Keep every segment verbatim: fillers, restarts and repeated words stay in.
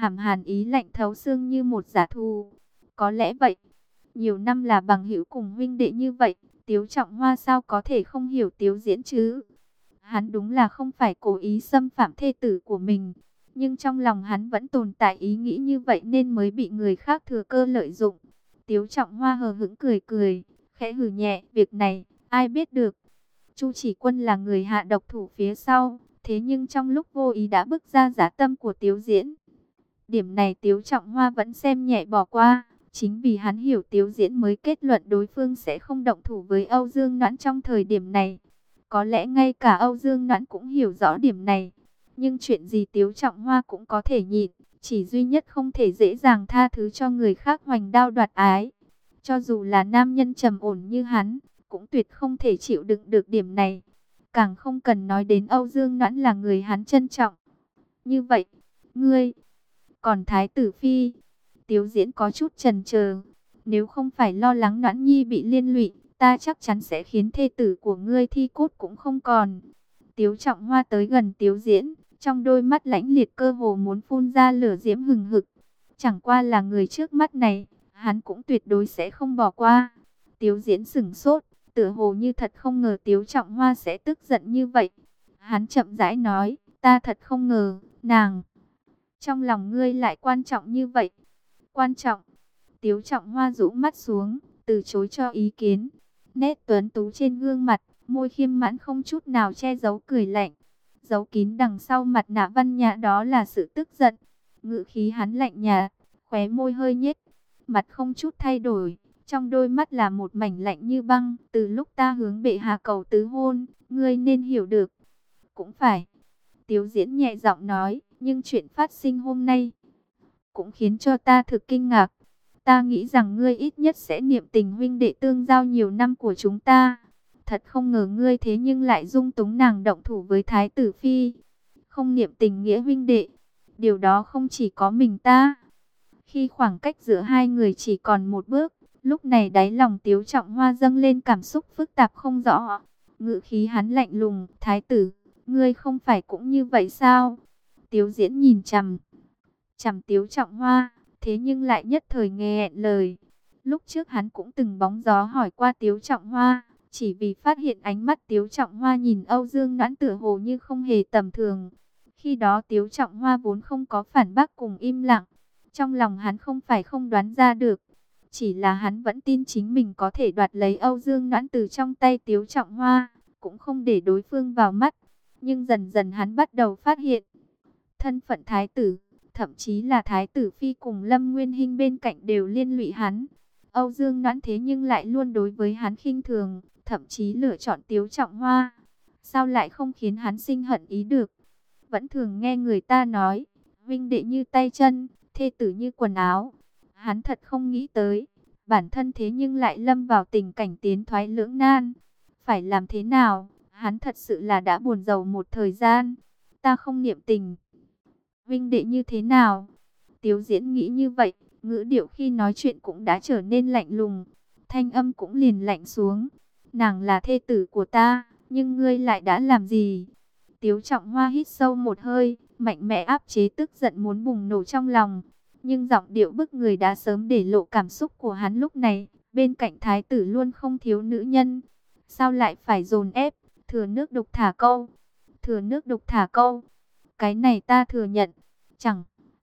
hàm hàn ý lạnh thấu xương như một giả thù. Có lẽ vậy, nhiều năm là bằng hữu cùng huynh đệ như vậy, Tiếu Trọng Hoa sao có thể không hiểu Tiếu Diễn chứ? Hắn đúng là không phải cố ý xâm phạm thê tử của mình, nhưng trong lòng hắn vẫn tồn tại ý nghĩ như vậy nên mới bị người khác thừa cơ lợi dụng. Tiếu Trọng Hoa hờ hững cười cười, khẽ hừ nhẹ, việc này, ai biết được. Chu Chỉ Quân là người hạ độc thủ phía sau, thế nhưng trong lúc vô ý đã bức ra dã tâm của Tiếu Diễn. Điểm này Tiếu Trọng Hoa vẫn xem nhẹ bỏ qua, chính vì hắn hiểu Tiếu Diễn mới kết luận đối phương sẽ không động thủ với Âu Dương Noãn trong thời điểm này. Có lẽ ngay cả Âu Dương Noãn cũng hiểu rõ điểm này, nhưng chuyện gì Tiếu Trọng Hoa cũng có thể nhịn, chỉ duy nhất không thể dễ dàng tha thứ cho người khác hoành đao đoạt ái. Cho dù là nam nhân trầm ổn như hắn, cũng tuyệt không thể chịu đựng được điểm này. Càng không cần nói đến Âu Dương Noãn là người hắn trân trọng. Như vậy, ngươi, còn Thái tử Phi, Tiếu Diễn có chút chần chờ. Nếu không phải lo lắng Noãn Nhi bị liên lụy, ta chắc chắn sẽ khiến thê tử của ngươi thi cốt cũng không còn. Tiếu Trọng Hoa tới gần Tiếu Diễn, trong đôi mắt lãnh liệt cơ hồ muốn phun ra lửa diễm hừng hực. Chẳng qua là người trước mắt này, hắn cũng tuyệt đối sẽ không bỏ qua. Tiếu Diễn sửng sốt, tựa hồ như thật không ngờ Tiếu Trọng Hoa sẽ tức giận như vậy. Hắn chậm rãi nói, ta thật không ngờ, nàng, trong lòng ngươi lại quan trọng như vậy. Quan trọng? Tiếu Trọng Hoa rũ mắt xuống, từ chối cho ý kiến. Nét tuấn tú trên gương mặt, môi khiêm mãn không chút nào che giấu cười lạnh. Giấu kín đằng sau mặt nạ văn nhã đó là sự tức giận. Ngữ khí hắn lạnh nhạt, khóe môi hơi nhếch, mặt không chút thay đổi, trong đôi mắt là một mảnh lạnh như băng. Từ lúc ta hướng bệ hạ cầu tứ hôn, ngươi nên hiểu được. Cũng phải, Tiếu Diễn nhẹ giọng nói, nhưng chuyện phát sinh hôm nay cũng khiến cho ta thực kinh ngạc. Ta nghĩ rằng ngươi ít nhất sẽ niệm tình huynh đệ tương giao nhiều năm của chúng ta. Thật không ngờ ngươi thế nhưng lại dung túng nàng động thủ với Thái tử Phi. Không niệm tình nghĩa huynh đệ, điều đó không chỉ có mình ta. Khi khoảng cách giữa hai người chỉ còn một bước, lúc này đáy lòng Tiếu Trọng Hoa dâng lên cảm xúc phức tạp không rõ. Ngữ khí hắn lạnh lùng, Thái tử, ngươi không phải cũng như vậy sao? Tiếu Diễn nhìn chằm chằm Tiếu Trọng Hoa, thế nhưng lại nhất thời nghẹn lời. Lúc trước hắn cũng từng bóng gió hỏi qua Tiếu Trọng Hoa, chỉ vì phát hiện ánh mắt Tiếu Trọng Hoa nhìn Âu Dương Noãn tựa hồ như không hề tầm thường. Khi đó Tiếu Trọng Hoa vốn không có phản bác cùng im lặng. Trong lòng hắn không phải không đoán ra được, chỉ là hắn vẫn tin chính mình có thể đoạt lấy Âu Dương Noãn từ trong tay Tiếu Trọng Hoa, cũng không để đối phương vào mắt. Nhưng dần dần hắn bắt đầu phát hiện, thân phận thái tử, thậm chí là Thái tử Phi cùng Lâm Nguyên Hinh bên cạnh đều liên lụy hắn. Âu Dương Noãn thế nhưng lại luôn đối với hắn khinh thường, thậm chí lựa chọn Tiếu Trọng Hoa. Sao lại không khiến hắn sinh hận ý được? Vẫn thường nghe người ta nói, huynh đệ như tay chân, thê tử như quần áo. Hắn thật không nghĩ tới, bản thân thế nhưng lại lâm vào tình cảnh tiến thoái lưỡng nan. Phải làm thế nào? Hắn thật sự là đã buồn rầu một thời gian. Ta không niệm tình huynh đệ như thế nào? Tiếu Diễn nghĩ như vậy, ngữ điệu khi nói chuyện cũng đã trở nên lạnh lùng, thanh âm cũng liền lạnh xuống. Nàng là thê tử của ta, nhưng ngươi lại đã làm gì? Tiếu Trọng Hoa hít sâu một hơi, mạnh mẽ áp chế tức giận muốn bùng nổ trong lòng. Nhưng giọng điệu bức người đã sớm để lộ cảm xúc của hắn lúc này. Bên cạnh thái tử luôn không thiếu nữ nhân, sao lại phải dồn ép, thừa nước đục thả câu? Thừa nước đục thả câu, cái này ta thừa nhận. Chẳng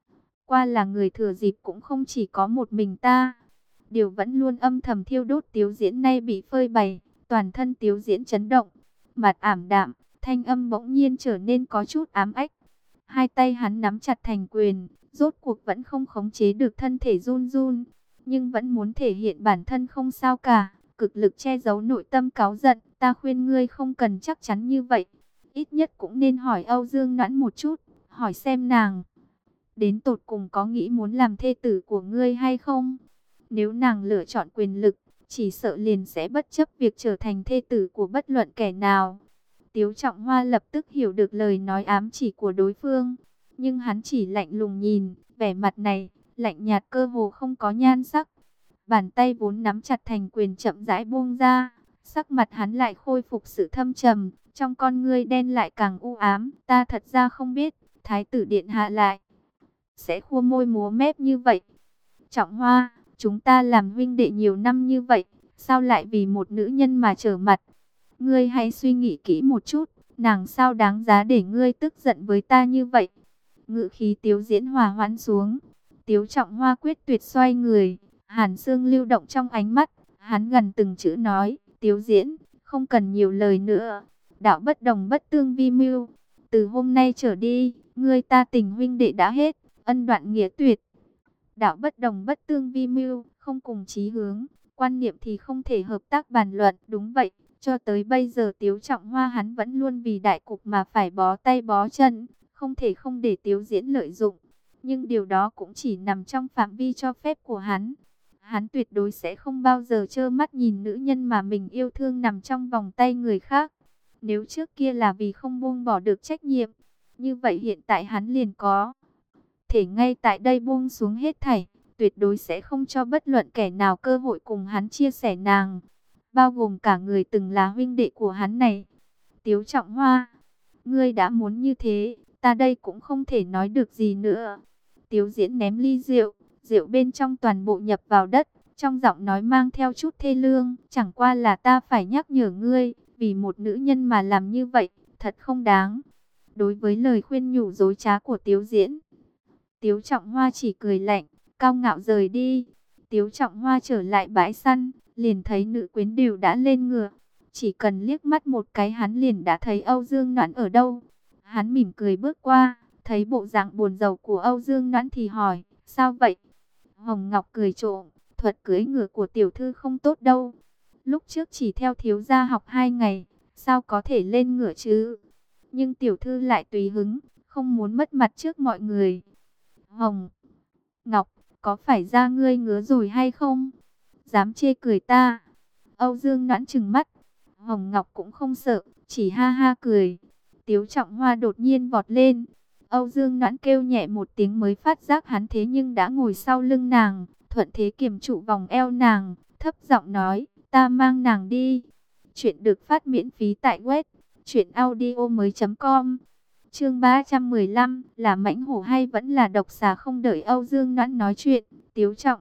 qua là người thừa dịp cũng không chỉ có một mình ta. Điều vẫn luôn âm thầm thiêu đốt Tiếu Diễn nay bị phơi bày, toàn thân Tiếu Diễn chấn động, mặt ảm đạm, thanh âm bỗng nhiên trở nên có chút ám ách. Hai tay hắn nắm chặt thành quyền, rốt cuộc vẫn không khống chế được thân thể run run, nhưng vẫn muốn thể hiện bản thân không sao cả, cực lực che giấu nội tâm cáu giận. Ta khuyên ngươi không cần chắc chắn như vậy, ít nhất cũng nên hỏi Âu Dương Noãn một chút, hỏi xem nàng đến tột cùng có nghĩ muốn làm thê tử của ngươi hay không. Nếu nàng lựa chọn quyền lực, chỉ sợ liền sẽ bất chấp việc trở thành thê tử của bất luận kẻ nào. Tiếu Trọng Hoa lập tức hiểu được lời nói ám chỉ của đối phương, nhưng hắn chỉ lạnh lùng nhìn, vẻ mặt này lạnh nhạt cơ hồ không có nhan sắc. Bàn tay vốn nắm chặt thành quyền chậm rãi buông ra, sắc mặt hắn lại khôi phục sự thâm trầm, trong con ngươi đen lại càng u ám. Ta thật ra không biết, thái tử điện hạ lại sẽ khua môi múa mép như vậy. Trọng Hoa, chúng ta làm huynh đệ nhiều năm như vậy, sao lại vì một nữ nhân mà trở mặt? Ngươi hãy suy nghĩ kỹ một chút, nàng sao đáng giá để ngươi tức giận với ta như vậy? Ngữ khí Tiếu Diễn hòa hoãn xuống. Tiếu Trọng Hoa quyết tuyệt xoay người, hàn xương lưu động trong ánh mắt, hắn gần từng chữ nói, Tiếu Diễn, không cần nhiều lời nữa, đạo bất đồng bất tương vi mưu, từ hôm nay trở đi, ngươi ta tình huynh đệ đã hết, ân đoạn nghĩa tuyệt. Đạo bất đồng bất tương vi mưu, không cùng chí hướng, quan niệm thì không thể hợp tác bàn luận, đúng vậy. Cho tới bây giờ Tiếu Trọng Hoa hắn vẫn luôn vì đại cục mà phải bó tay bó chân, không thể không để Tiếu Diễn lợi dụng. Nhưng điều đó cũng chỉ nằm trong phạm vi cho phép của hắn. Hắn tuyệt đối sẽ không bao giờ trơ mắt nhìn nữ nhân mà mình yêu thương nằm trong vòng tay người khác. Nếu trước kia là vì không buông bỏ được trách nhiệm, như vậy hiện tại hắn liền có thể ngay tại đây buông xuống hết thảy, tuyệt đối sẽ không cho bất luận kẻ nào cơ hội cùng hắn chia sẻ nàng, bao gồm cả người từng là huynh đệ của hắn này. Tiếu Trọng Hoa, ngươi đã muốn như thế, ta đây cũng không thể nói được gì nữa. Tiếu Diễn ném ly rượu, rượu bên trong toàn bộ nhập vào đất, trong giọng nói mang theo chút thê lương, chẳng qua là ta phải nhắc nhở ngươi, vì một nữ nhân mà làm như vậy, thật không đáng. Đối với lời khuyên nhủ dối trá của Tiếu Diễn, Tiếu Trọng Hoa chỉ cười lạnh, cao ngạo rời đi. Tiếu Trọng Hoa trở lại bãi săn, liền thấy nữ quyến đều đã lên ngựa. Chỉ cần liếc mắt một cái hắn liền đã thấy Âu Dương Noãn ở đâu. Hắn mỉm cười bước qua, thấy bộ dạng buồn rầu của Âu Dương Noãn thì hỏi, sao vậy? Hồng Ngọc cười trộm, thuật cưỡi ngựa của tiểu thư không tốt đâu. Lúc trước chỉ theo thiếu gia học hai ngày, sao có thể lên ngựa chứ? Nhưng tiểu thư lại tùy hứng, không muốn mất mặt trước mọi người. Hồng Ngọc, có phải da ngươi ngứa rồi hay không? Dám chê cười ta? Âu Dương Noãn trừng mắt. Hồng Ngọc cũng không sợ, chỉ ha ha cười. Tiếu Trọng Hoa đột nhiên vọt lên. Âu Dương Noãn kêu nhẹ một tiếng mới phát giác hắn thế nhưng đã ngồi sau lưng nàng, thuận thế kiềm trụ vòng eo nàng, thấp giọng nói, ta mang nàng đi. Chuyện được phát miễn phí tại web truyện audio mới chấm com. Chương ba trăm mười lăm, là mãnh hổ hay vẫn là độc xà? Không đợi Âu Dương Noãn nói chuyện, Tiếu Trọng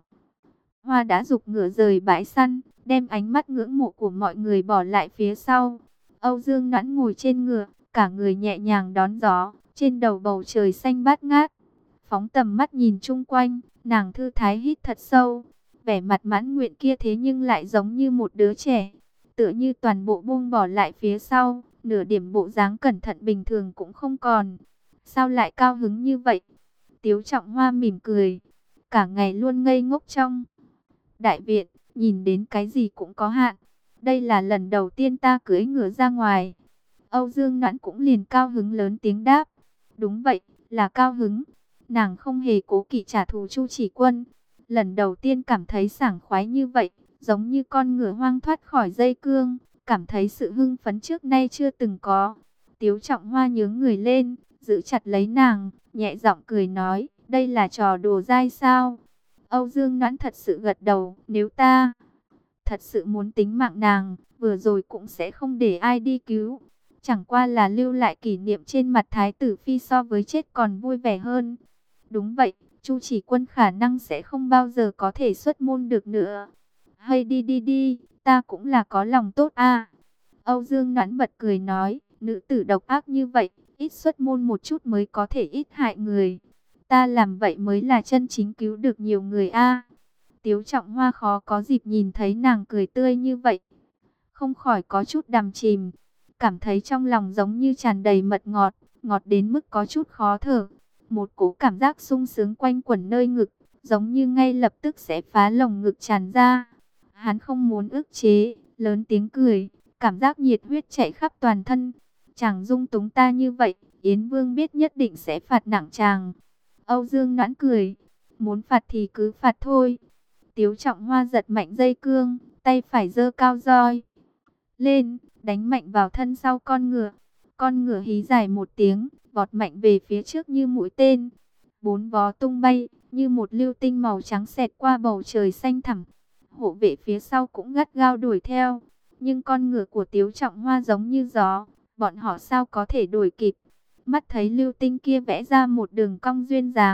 Hoa đã giục ngựa rời bãi săn, đem ánh mắt ngưỡng mộ của mọi người bỏ lại phía sau. Âu Dương Noãn ngồi trên ngựa, cả người nhẹ nhàng đón gió, trên đầu bầu trời xanh bát ngát. Phóng tầm mắt nhìn chung quanh, nàng thư thái hít thật sâu. Vẻ mặt mãn nguyện kia thế nhưng lại giống như một đứa trẻ, tựa như toàn bộ buông bỏ lại phía sau, nửa điểm bộ dáng cẩn thận bình thường cũng không còn. Sao lại cao hứng như vậy? Tiếu Trọng Hoa mỉm cười, cả ngày luôn ngây ngốc trong đại viện, nhìn đến cái gì cũng có hạn. Đây là lần đầu tiên ta cưỡi ngựa ra ngoài. Âu Dương Noãn cũng liền cao hứng lớn tiếng đáp. Đúng vậy, là cao hứng. Nàng không hề cố kỵ trả thù Chu Chỉ Quân. Lần đầu tiên cảm thấy sảng khoái như vậy, giống như con ngựa hoang thoát khỏi dây cương, cảm thấy sự hưng phấn trước nay chưa từng có. Tiếu Trọng Hoa nhướng người lên, giữ chặt lấy nàng, nhẹ giọng cười nói, đây là trò đùa dai sao? Âu Dương Noãn thật sự gật đầu, nếu ta thật sự muốn tính mạng nàng, vừa rồi cũng sẽ không để ai đi cứu. Chẳng qua là lưu lại kỷ niệm trên mặt Thái tử Phi so với chết còn vui vẻ hơn. Đúng vậy, Chu Chỉ Quân khả năng sẽ không bao giờ có thể xuất môn được nữa. Hay đi đi đi, ta cũng là có lòng tốt a. Âu Dương Noãn bật cười nói, nữ tử độc ác như vậy, ít xuất môn một chút mới có thể ít hại người. Ta làm vậy mới là chân chính cứu được nhiều người a. Tiếu Trọng Hoa khó có dịp nhìn thấy nàng cười tươi như vậy, không khỏi có chút đằm chìm, cảm thấy trong lòng giống như tràn đầy mật ngọt, ngọt đến mức có chút khó thở. Một cỗ cảm giác sung sướng quanh quẩn nơi ngực, giống như ngay lập tức sẽ phá lồng ngực tràn ra. Hắn không muốn ức chế, lớn tiếng cười, cảm giác nhiệt huyết chạy khắp toàn thân. Chàng dung túng ta như vậy, Yến Vương biết nhất định sẽ phạt nặng chàng. Âu Dương Noãn cười, muốn phạt thì cứ phạt thôi. Tiếu Trọng Hoa giật mạnh dây cương, tay phải giơ cao roi lên, đánh mạnh vào thân sau con ngựa. Con ngựa hí dài một tiếng, vọt mạnh về phía trước như mũi tên. Bốn vó tung bay, như một lưu tinh màu trắng xẹt qua bầu trời xanh thẳm. Hộ vệ phía sau cũng gắt gao đuổi theo. Nhưng con ngựa của Tiếu Trọng Hoa giống như gió, bọn họ sao có thể đuổi kịp. Mắt thấy lưu tinh kia vẽ ra một đường cong duyên dáng,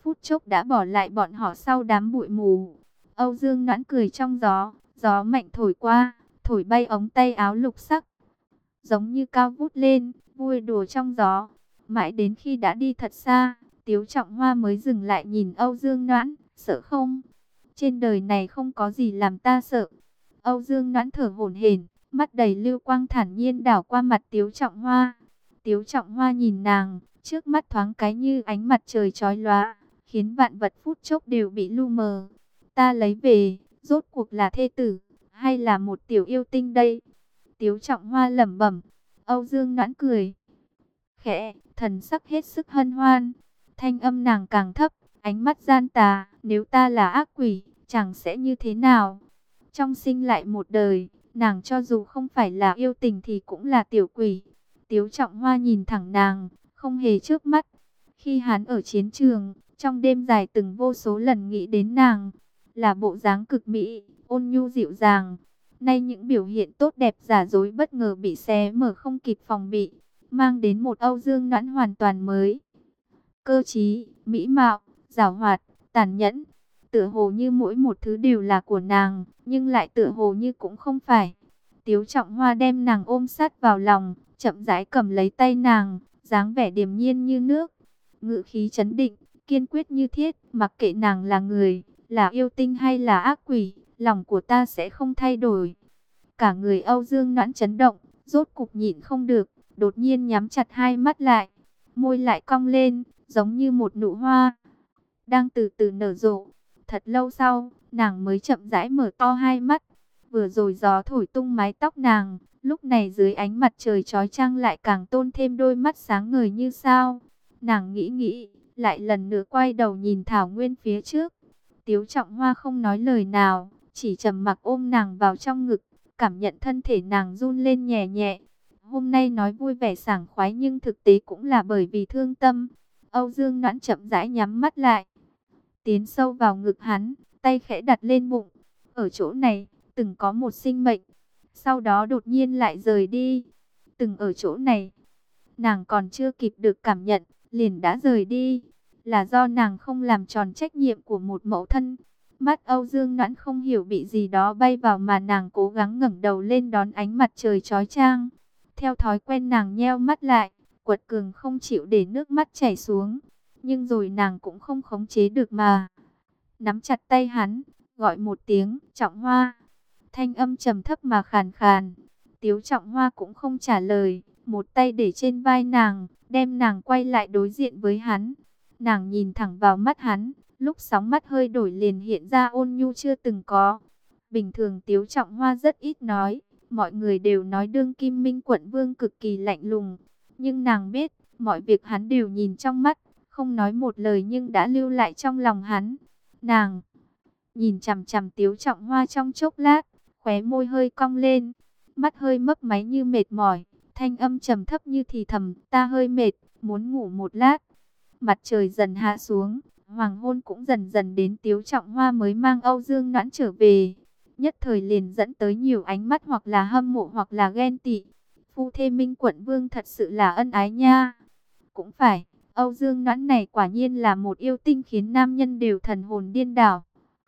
phút chốc đã bỏ lại bọn họ sau đám bụi mù. Âu Dương Noãn cười trong gió, gió mạnh thổi qua, thổi bay ống tay áo lục sắc, giống như cao vút lên, vui đùa trong gió. Mãi đến khi đã đi thật xa, Tiếu Trọng Hoa mới dừng lại nhìn Âu Dương Noãn, sợ không? Trên đời này không có gì làm ta sợ. Âu Dương Noãn thở hổn hển, mắt đầy lưu quang thản nhiên đảo qua mặt Tiếu Trọng Hoa. Tiếu Trọng Hoa nhìn nàng, trước mắt thoáng cái như ánh mặt trời chói lóa, khiến vạn vật phút chốc đều bị lu mờ. Ta lấy về, rốt cuộc là thê tử, hay là một tiểu yêu tinh đây? Tiếu Trọng Hoa lẩm bẩm. Âu Dương Noãn cười khẽ, thần sắc hết sức hân hoan. Thanh âm nàng càng thấp, ánh mắt gian tà, nếu ta là ác quỷ, chẳng sẽ như thế nào? Trong sinh lại một đời, nàng cho dù không phải là yêu tình thì cũng là tiểu quỷ. Tiếu Trọng Hoa nhìn thẳng nàng, không hề chớp mắt. Khi hắn ở chiến trường, trong đêm dài từng vô số lần nghĩ đến nàng, là bộ dáng cực mỹ, ôn nhu dịu dàng. Nay những biểu hiện tốt đẹp giả dối bất ngờ bị xé mở không kịp phòng bị, mang đến một Âu Dương Noãn hoàn toàn mới. Cơ trí, mỹ mạo, giảo hoạt, tàn nhẫn, tựa hồ như mỗi một thứ đều là của nàng, nhưng lại tựa hồ như cũng không phải. Tiếu Trọng Hoa đem nàng ôm sát vào lòng, chậm rãi cầm lấy tay nàng, dáng vẻ điềm nhiên như nước, ngữ khí trấn định, kiên quyết như thiết, mặc kệ nàng là người, là yêu tinh hay là ác quỷ, lòng của ta sẽ không thay đổi. Cả người Âu Dương Noãn chấn động, rốt cục nhịn không được, đột nhiên nhắm chặt hai mắt lại, môi lại cong lên, giống như một nụ hoa đang từ từ nở rộ. Thật lâu sau, nàng mới chậm rãi mở to hai mắt. Vừa rồi gió thổi tung mái tóc nàng, lúc này dưới ánh mặt trời chói chang lại càng tôn thêm đôi mắt sáng ngời như sao. Nàng nghĩ nghĩ, lại lần nữa quay đầu nhìn Thảo Nguyên phía trước. Tiếu Trọng Hoa không nói lời nào, chỉ trầm mặc ôm nàng vào trong ngực, cảm nhận thân thể nàng run lên nhẹ nhẹ. Hôm nay nói vui vẻ sảng khoái nhưng thực tế cũng là bởi vì thương tâm. Âu Dương Noãn chậm rãi nhắm mắt lại, tiến sâu vào ngực hắn, tay khẽ đặt lên bụng. Ở chỗ này, từng có một sinh mệnh, sau đó đột nhiên lại rời đi. Từng ở chỗ này, nàng còn chưa kịp được cảm nhận, liền đã rời đi. Là do nàng không làm tròn trách nhiệm của một mẫu thân. Mắt Âu Dương Noãn không hiểu bị gì đó bay vào mà nàng cố gắng ngẩng đầu lên đón ánh mặt trời chói chang. Theo thói quen nàng nheo mắt lại, quật cường không chịu để nước mắt chảy xuống. Nhưng rồi nàng cũng không khống chế được mà nắm chặt tay hắn, gọi một tiếng, Trọng Hoa. Thanh âm trầm thấp mà khàn khàn. Tiếu Trọng Hoa cũng không trả lời, một tay để trên vai nàng, đem nàng quay lại đối diện với hắn. Nàng nhìn thẳng vào mắt hắn, lúc sóng mắt hơi đổi liền hiện ra ôn nhu chưa từng có. Bình thường Tiếu Trọng Hoa rất ít nói, mọi người đều nói đương kim Minh Quận Vương cực kỳ lạnh lùng. Nhưng nàng biết, mọi việc hắn đều nhìn trong mắt, không nói một lời nhưng đã lưu lại trong lòng hắn. Nàng nhìn chằm chằm Tiếu Trọng Hoa trong chốc lát, khóe môi hơi cong lên, mắt hơi mấp máy như mệt mỏi, thanh âm trầm thấp như thì thầm, ta hơi mệt, muốn ngủ một lát. Mặt trời dần hạ xuống, hoàng hôn cũng dần dần đến. Tiếu Trọng Hoa mới mang Âu Dương Noãn trở về, nhất thời liền dẫn tới nhiều ánh mắt hoặc là hâm mộ hoặc là ghen tị. Phu thê Minh Quận Vương thật sự là ân ái nha. Cũng phải, Âu Dương Noãn này quả nhiên là một yêu tinh khiến nam nhân đều thần hồn điên đảo.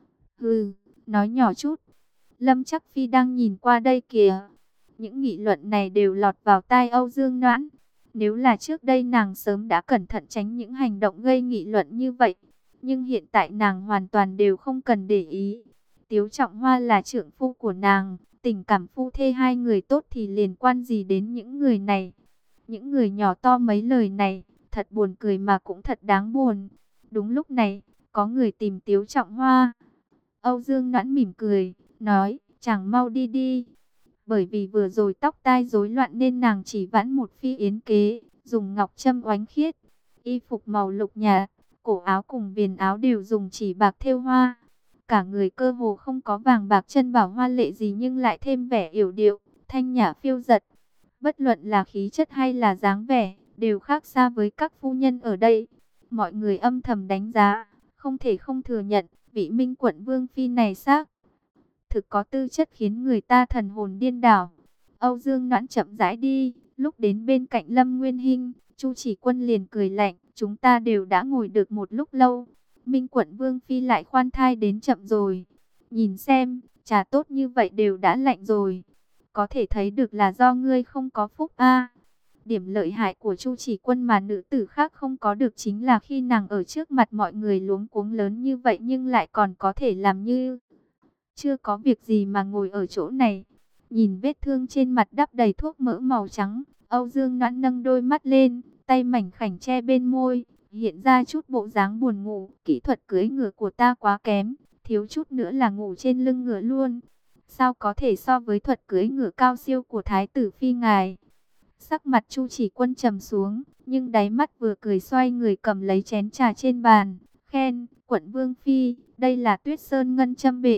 Hừ, nói nhỏ chút. Lâm Chắc Phi đang nhìn qua đây kìa. Những nghị luận này đều lọt vào tai Âu Dương Noãn. Nếu là trước đây nàng sớm đã cẩn thận tránh những hành động gây nghị luận như vậy. Nhưng hiện tại nàng hoàn toàn đều không cần để ý. Tiếu Trọng Hoa là trượng phu của nàng. Tình cảm phu thê hai người tốt thì liên quan gì đến những người này. Những người nhỏ to mấy lời này, thật buồn cười mà cũng thật đáng buồn. Đúng lúc này, có người tìm Tiếu Trọng Hoa. Âu Dương Noãn mỉm cười, nói, chàng mau đi đi. Bởi vì vừa rồi tóc tai rối loạn nên nàng chỉ vãn một phi yến kế, dùng ngọc châm oánh khiết. Y phục màu lục nhạt, cổ áo cùng viền áo đều dùng chỉ bạc thêu hoa. Cả người cơ hồ không có vàng bạc chân bảo hoa lệ gì nhưng lại thêm vẻ yểu điệu, thanh nhã phiêu dật. Bất luận là khí chất hay là dáng vẻ, đều khác xa với các phu nhân ở đây. Mọi người âm thầm đánh giá, không thể không thừa nhận, vị Minh Quận Vương phi này xác thực có tư chất khiến người ta thần hồn điên đảo. Âu Dương Noãn chậm rãi đi, lúc đến bên cạnh Lâm Nguyên Hinh, Chu Chỉ Quân liền cười lạnh, chúng ta đều đã ngồi được một lúc lâu, Minh quận vương phi lại khoan thai đến chậm rồi. Nhìn xem, trà tốt như vậy đều đã lạnh rồi. Có thể thấy được là do ngươi không có phúc a. Điểm lợi hại của Chu Chỉ Quân mà nữ tử khác không có được chính là khi nàng ở trước mặt mọi người luống cuống lớn như vậy nhưng lại còn có thể làm như chưa có việc gì mà ngồi ở chỗ này. Nhìn vết thương trên mặt đắp đầy thuốc mỡ màu trắng, Âu Dương Noãn nâng đôi mắt lên, tay mảnh khảnh che bên môi, hiện ra chút bộ dáng buồn ngủ. Kỹ thuật cưỡi ngựa của ta quá kém, thiếu chút nữa là ngủ trên lưng ngựa luôn. Sao có thể so với thuật cưỡi ngựa cao siêu của Thái tử phi ngài? Sắc mặt Chu Chỉ Quân trầm xuống, nhưng đáy mắt vừa cười xoay người cầm lấy chén trà trên bàn, khen, quận vương phi, đây là Tuyết Sơn ngân châm bệ.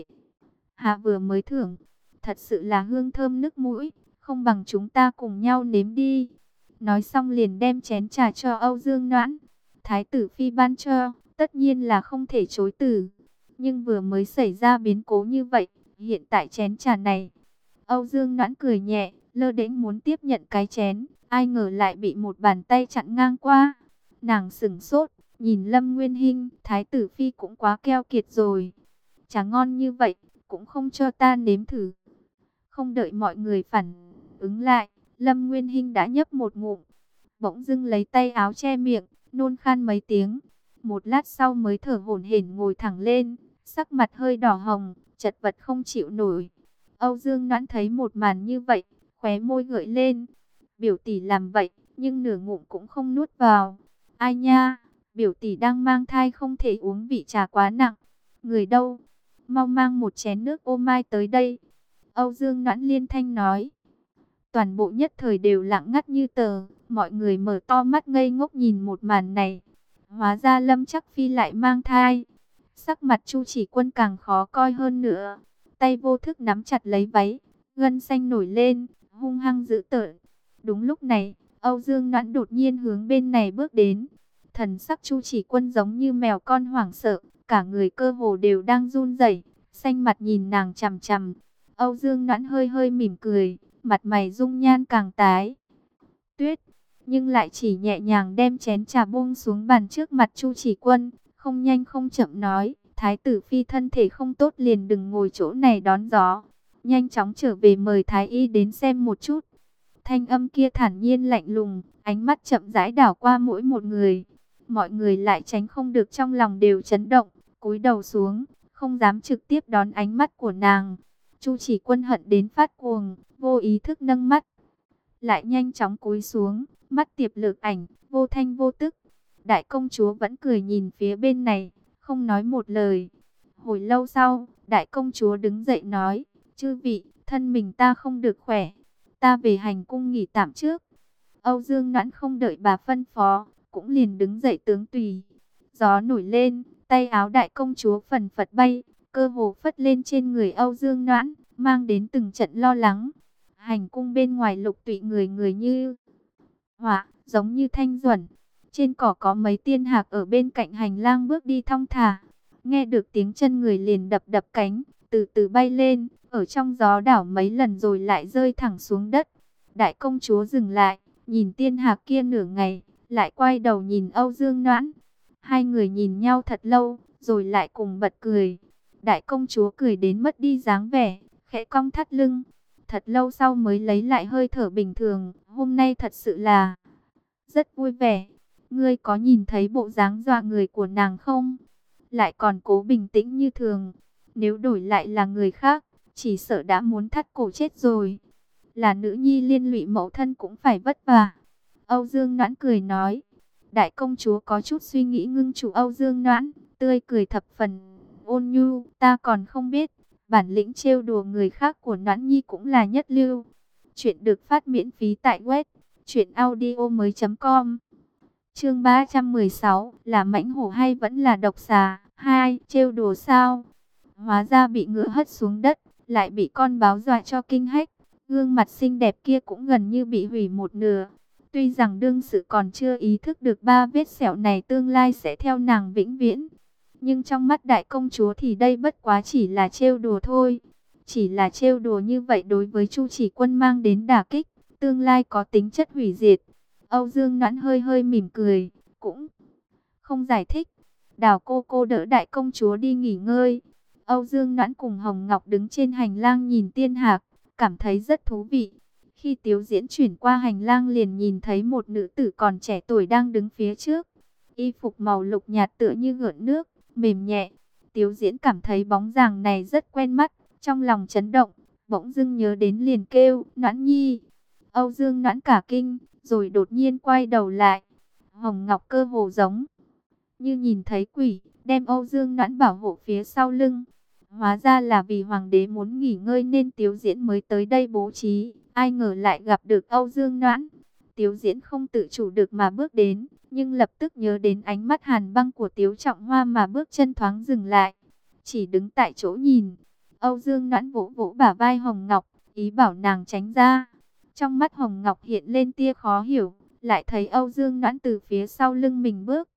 Hạ vừa mới thưởng, thật sự là hương thơm nức mũi, không bằng chúng ta cùng nhau nếm đi. Nói xong liền đem chén trà cho Âu Dương Noãn. Thái tử phi ban cho, tất nhiên là không thể chối từ. Nhưng vừa mới xảy ra biến cố như vậy, hiện tại chén trà này. Âu Dương Noãn cười nhẹ, lơ đễnh muốn tiếp nhận cái chén, ai ngờ lại bị một bàn tay chặn ngang qua. Nàng sững sốt, nhìn Lâm Nguyên Hinh, Thái tử phi cũng quá keo kiệt rồi. Trà ngon như vậy, cũng không cho ta nếm thử. Không đợi mọi người phản ứng lại, Lâm Nguyên Hinh đã nhấp một ngụm, bỗng dưng lấy tay áo che miệng, nôn khan mấy tiếng. Một lát sau mới thở hổn hển ngồi thẳng lên, sắc mặt hơi đỏ hồng, chật vật không chịu nổi. Âu Dương Noãn thấy một màn như vậy, khóe môi gợi lên. Biểu tỷ làm vậy, nhưng nửa ngụm cũng không nuốt vào. Ai nha, biểu tỷ đang mang thai không thể uống vị trà quá nặng. Người đâu? Mau mang một chén nước ô mai tới đây. Âu Dương Noãn liên thanh nói. Toàn bộ nhất thời đều lặng ngắt như tờ, mọi người mở to mắt ngây ngốc nhìn một màn này. Hóa ra Lâm Chắc Phi lại mang thai. Sắc mặt Chu Chỉ Quân càng khó coi hơn nữa. Tay vô thức nắm chặt lấy váy, gân xanh nổi lên, hung hăng dữ tợn. Đúng lúc này, Âu Dương Noãn đột nhiên hướng bên này bước đến. Thần sắc Chu Chỉ Quân giống như mèo con hoảng sợ, cả người cơ hồ đều đang run rẩy, xanh mặt nhìn nàng chằm chằm. Âu Dương Noãn hơi hơi mỉm cười, mặt mày dung nhan càng tái. Tuyết, nhưng lại chỉ nhẹ nhàng đem chén trà buông xuống bàn trước mặt Chu Chỉ Quân, không nhanh không chậm nói, Thái tử phi thân thể không tốt liền đừng ngồi chỗ này đón gió. Nhanh chóng trở về mời Thái y đến xem một chút. Thanh âm kia thản nhiên lạnh lùng, ánh mắt chậm rãi đảo qua mỗi một người. Mọi người lại tránh không được trong lòng đều chấn động, cúi đầu xuống, không dám trực tiếp đón ánh mắt của nàng. Chu Chỉ Quân hận đến phát cuồng, vô ý thức nâng mắt, lại nhanh chóng cúi xuống, mắt tiệp lược ảnh, vô thanh vô tức. Đại công chúa vẫn cười nhìn phía bên này, không nói một lời. Hồi lâu sau, đại công chúa đứng dậy nói, chư vị, thân mình ta không được khỏe, ta về hành cung nghỉ tạm trước. Âu Dương Noãn không đợi bà phân phó, cũng liền đứng dậy tướng tùy. Gió nổi lên, tay áo đại công chúa phần phật bay, cơ hồ phất lên trên người Âu Dương Noãn, mang đến từng trận lo lắng. Hành cung bên ngoài Lục Tụy người người như hỏa, giống như thanh duẩn. Trên cỏ có mấy tiên hạc ở bên cạnh hành lang bước đi thong thả. Nghe được tiếng chân người liền đập đập cánh, từ từ bay lên, ở trong gió đảo mấy lần rồi lại rơi thẳng xuống đất. Đại công chúa dừng lại, nhìn tiên hạc kia nửa ngày, lại quay đầu nhìn Âu Dương Noãn. Hai người nhìn nhau thật lâu, rồi lại cùng bật cười. Đại công chúa cười đến mất đi dáng vẻ, khẽ cong thắt lưng. Thật lâu sau mới lấy lại hơi thở bình thường, hôm nay thật sự là rất vui vẻ. Ngươi có nhìn thấy bộ dáng dọa người của nàng không? Lại còn cố bình tĩnh như thường. Nếu đổi lại là người khác, chỉ sợ đã muốn thắt cổ chết rồi. Là nữ nhi liên lụy mẫu thân cũng phải vất vả. Âu Dương Noãn cười nói. Đại công chúa có chút suy nghĩ ngưng chủ Âu Dương Noãn, tươi cười thập phần ôn nhu. Ta còn không biết, bản lĩnh trêu đùa người khác của Noãn nhi cũng là nhất lưu. Chuyện được phát miễn phí tại web truyện audio mới chấm com. Chương ba trăm mười sáu, là mãnh hổ hay vẫn là độc xà? Hai, trêu đùa sao? Hóa ra bị ngựa hất xuống đất, lại bị con báo dọa cho kinh hách. Gương mặt xinh đẹp kia cũng gần như bị hủy một nửa. Tuy rằng đương sự còn chưa ý thức được ba vết sẹo này tương lai sẽ theo nàng vĩnh viễn, nhưng trong mắt đại công chúa thì đây bất quá chỉ là trêu đùa thôi. Chỉ là trêu đùa như vậy đối với Chu Chỉ Quân mang đến đả kích, tương lai có tính chất hủy diệt. Âu Dương Noãn hơi hơi mỉm cười, cũng không giải thích. Đào cô cô đỡ đại công chúa đi nghỉ ngơi. Âu Dương Noãn cùng Hồng Ngọc đứng trên hành lang nhìn tiên hạc, cảm thấy rất thú vị. Khi Tiếu Diễn chuyển qua hành lang liền nhìn thấy một nữ tử còn trẻ tuổi đang đứng phía trước. Y phục màu lục nhạt tựa như gợn nước, mềm nhẹ. Tiếu Diễn cảm thấy bóng dáng này rất quen mắt, trong lòng chấn động, bỗng dưng nhớ đến liền kêu, Noãn Nhi. Âu Dương Noãn cả kinh, rồi đột nhiên quay đầu lại. Hồng Ngọc cơ hồ giống như nhìn thấy quỷ, đem Âu Dương Noãn bảo hộ phía sau lưng. Hóa ra là vì hoàng đế muốn nghỉ ngơi nên Tiếu Diễn mới tới đây bố trí, ai ngờ lại gặp được Âu Dương Noãn. Tiếu Diễn không tự chủ được mà bước đến, nhưng lập tức nhớ đến ánh mắt hàn băng của Tiếu Trọng Hoa mà bước chân thoáng dừng lại, chỉ đứng tại chỗ nhìn. Âu Dương Noãn vỗ vỗ bả vai Hồng Ngọc, ý bảo nàng tránh ra. Trong mắt Hồng Ngọc hiện lên tia khó hiểu, lại thấy Âu Dương Noãn từ phía sau lưng mình bước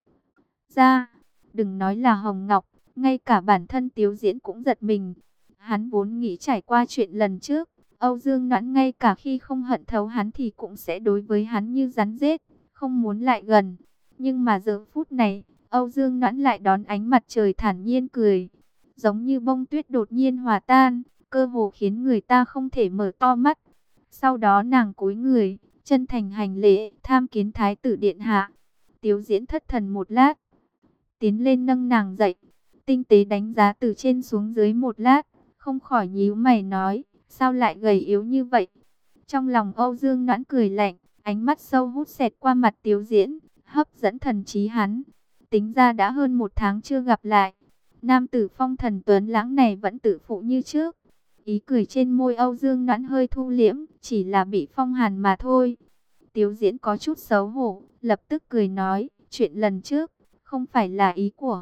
ra. Đừng nói là Hồng Ngọc, ngay cả bản thân Tiếu Diễn cũng giật mình. Hắn vốn nghĩ trải qua chuyện lần trước, Âu Dương Noãn ngay cả khi không hận thấu hắn thì cũng sẽ đối với hắn như rắn rết, không muốn lại gần. Nhưng mà giờ phút này, Âu Dương Noãn lại đón ánh mặt trời thản nhiên cười, giống như bông tuyết đột nhiên hòa tan, cơ hồ khiến người ta không thể mở to mắt. Sau đó nàng cúi người, chân thành hành lễ, tham kiến Thái tử điện hạ. Tiếu Diễn thất thần một lát, tiến lên nâng nàng dậy, tinh tế đánh giá từ trên xuống dưới một lát, không khỏi nhíu mày nói, sao lại gầy yếu như vậy? Trong lòng Âu Dương Noãn cười lạnh, ánh mắt sâu hút xẹt qua mặt Tiếu Diễn, hấp dẫn thần trí hắn. Tính ra đã hơn một tháng chưa gặp lại, nam tử phong thần tuấn lãng này vẫn tự phụ như trước. Ý cười trên môi Âu Dương Noãn hơi thu liễm, chỉ là bị phong hàn mà thôi. Tiếu Diễn có chút xấu hổ, lập tức cười nói, chuyện lần trước, không phải là ý của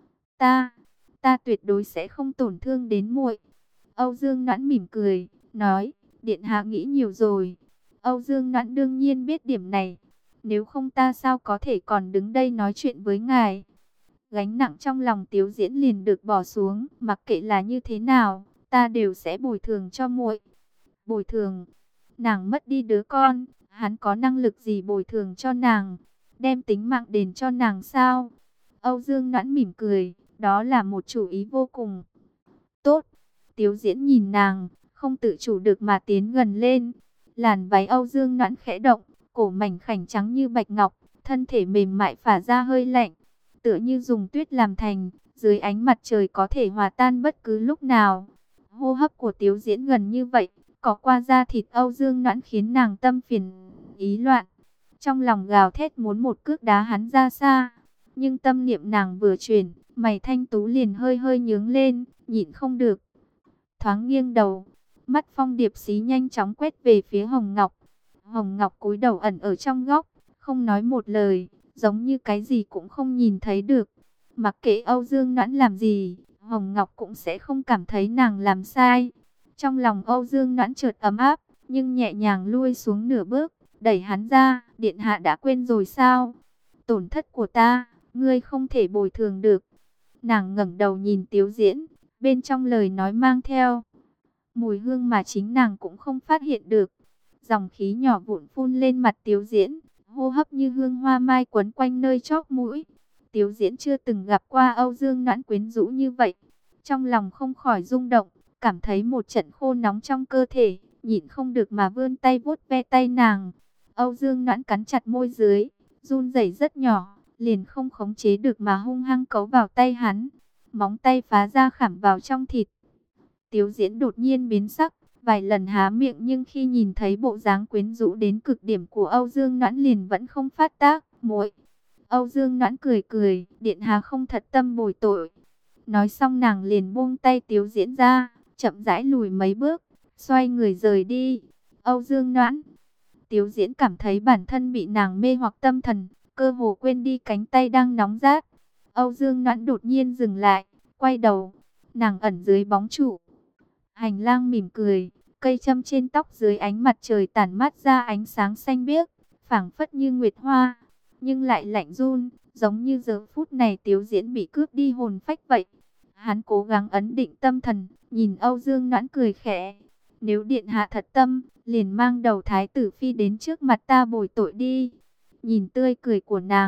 ta, ta tuyệt đối sẽ không tổn thương đến muội. Âu Dương Noãn mỉm cười, nói, điện hạ nghĩ nhiều rồi. Âu Dương Noãn đương nhiên biết điểm này, nếu không ta sao có thể còn đứng đây nói chuyện với ngài. Gánh nặng trong lòng Tiếu Diễn liền được bỏ xuống, mặc kệ là như thế nào, ta đều sẽ bồi thường cho muội. Bồi thường? Nàng mất đi đứa con, hắn có năng lực gì bồi thường cho nàng? Đem tính mạng đền cho nàng sao? Âu Dương Noãn mỉm cười, đó là một chủ ý vô cùng tốt. Tiếu Diễn nhìn nàng, không tự chủ được mà tiến gần lên. Làn váy Âu Dương Noãn khẽ động, cổ mảnh khảnh trắng như bạch ngọc, thân thể mềm mại phả ra hơi lạnh, tựa như dùng tuyết làm thành, dưới ánh mặt trời có thể hòa tan bất cứ lúc nào. Hô hấp của Tiếu Diễn gần như vậy, có qua da thịt Âu Dương Noãn khiến nàng tâm phiền ý loạn. Trong lòng gào thét muốn một cước đá hắn ra xa, nhưng tâm niệm nàng vừa chuyển, mày thanh tú liền hơi hơi nhướng lên, nhịn không được, thoáng nghiêng đầu. Mắt Phong Điệp Xí nhanh chóng quét về phía Hồng Ngọc. Hồng Ngọc cúi đầu ẩn ở trong góc, không nói một lời, giống như cái gì cũng không nhìn thấy được. Mặc kệ Âu Dương Noãn làm gì, Hồng Ngọc cũng sẽ không cảm thấy nàng làm sai. Trong lòng Âu Dương Noãn chợt ấm áp, nhưng nhẹ nhàng lui xuống nửa bước, đẩy hắn ra. Điện hạ đã quên rồi sao? Tổn thất của ta, ngươi không thể bồi thường được. Nàng ngẩng đầu nhìn Tiếu Diễn, bên trong lời nói mang theo mùi hương mà chính nàng cũng không phát hiện được. Dòng khí nhỏ vụn phun lên mặt Tiếu Diễn, hô hấp như hương hoa mai quấn quanh nơi chóp mũi. Tiếu Diễn chưa từng gặp qua Âu Dương Noãn quyến rũ như vậy, trong lòng không khỏi rung động, cảm thấy một trận khô nóng trong cơ thể, nhịn không được mà vươn tay vuốt ve tay nàng. Âu Dương Noãn cắn chặt môi dưới, run rẩy rất nhỏ, liền không khống chế được mà hung hăng cấu vào tay hắn. Móng tay phá ra khảm vào trong thịt. Tiếu Diễn đột nhiên biến sắc, vài lần há miệng nhưng khi nhìn thấy bộ dáng quyến rũ đến cực điểm của Âu Dương Noãn liền vẫn không phát tác. Muội. Âu Dương Noãn cười cười, điện hạ không thật tâm bồi tội. Nói xong nàng liền buông tay Tiếu Diễn ra, chậm rãi lùi mấy bước, xoay người rời đi. Âu Dương Noãn. Tiếu Diễn cảm thấy bản thân bị nàng mê hoặc tâm thần, cơ hồ quên đi cánh tay đang nóng rát. Âu Dương Noãn đột nhiên dừng lại, quay đầu, nàng ẩn dưới bóng trụ. Hành lang mỉm cười, cây châm trên tóc dưới ánh mặt trời tản mát ra ánh sáng xanh biếc, phảng phất như nguyệt hoa, nhưng lại lạnh run, giống như giờ phút này Tiếu Diễn bị cướp đi hồn phách vậy. Hắn cố gắng ấn định tâm thần, nhìn Âu Dương Noãn cười khẽ. Nếu điện hạ thật tâm, liền mang đầu thái tử phi đến trước mặt ta bồi tội đi. Nhìn tươi cười của nàng,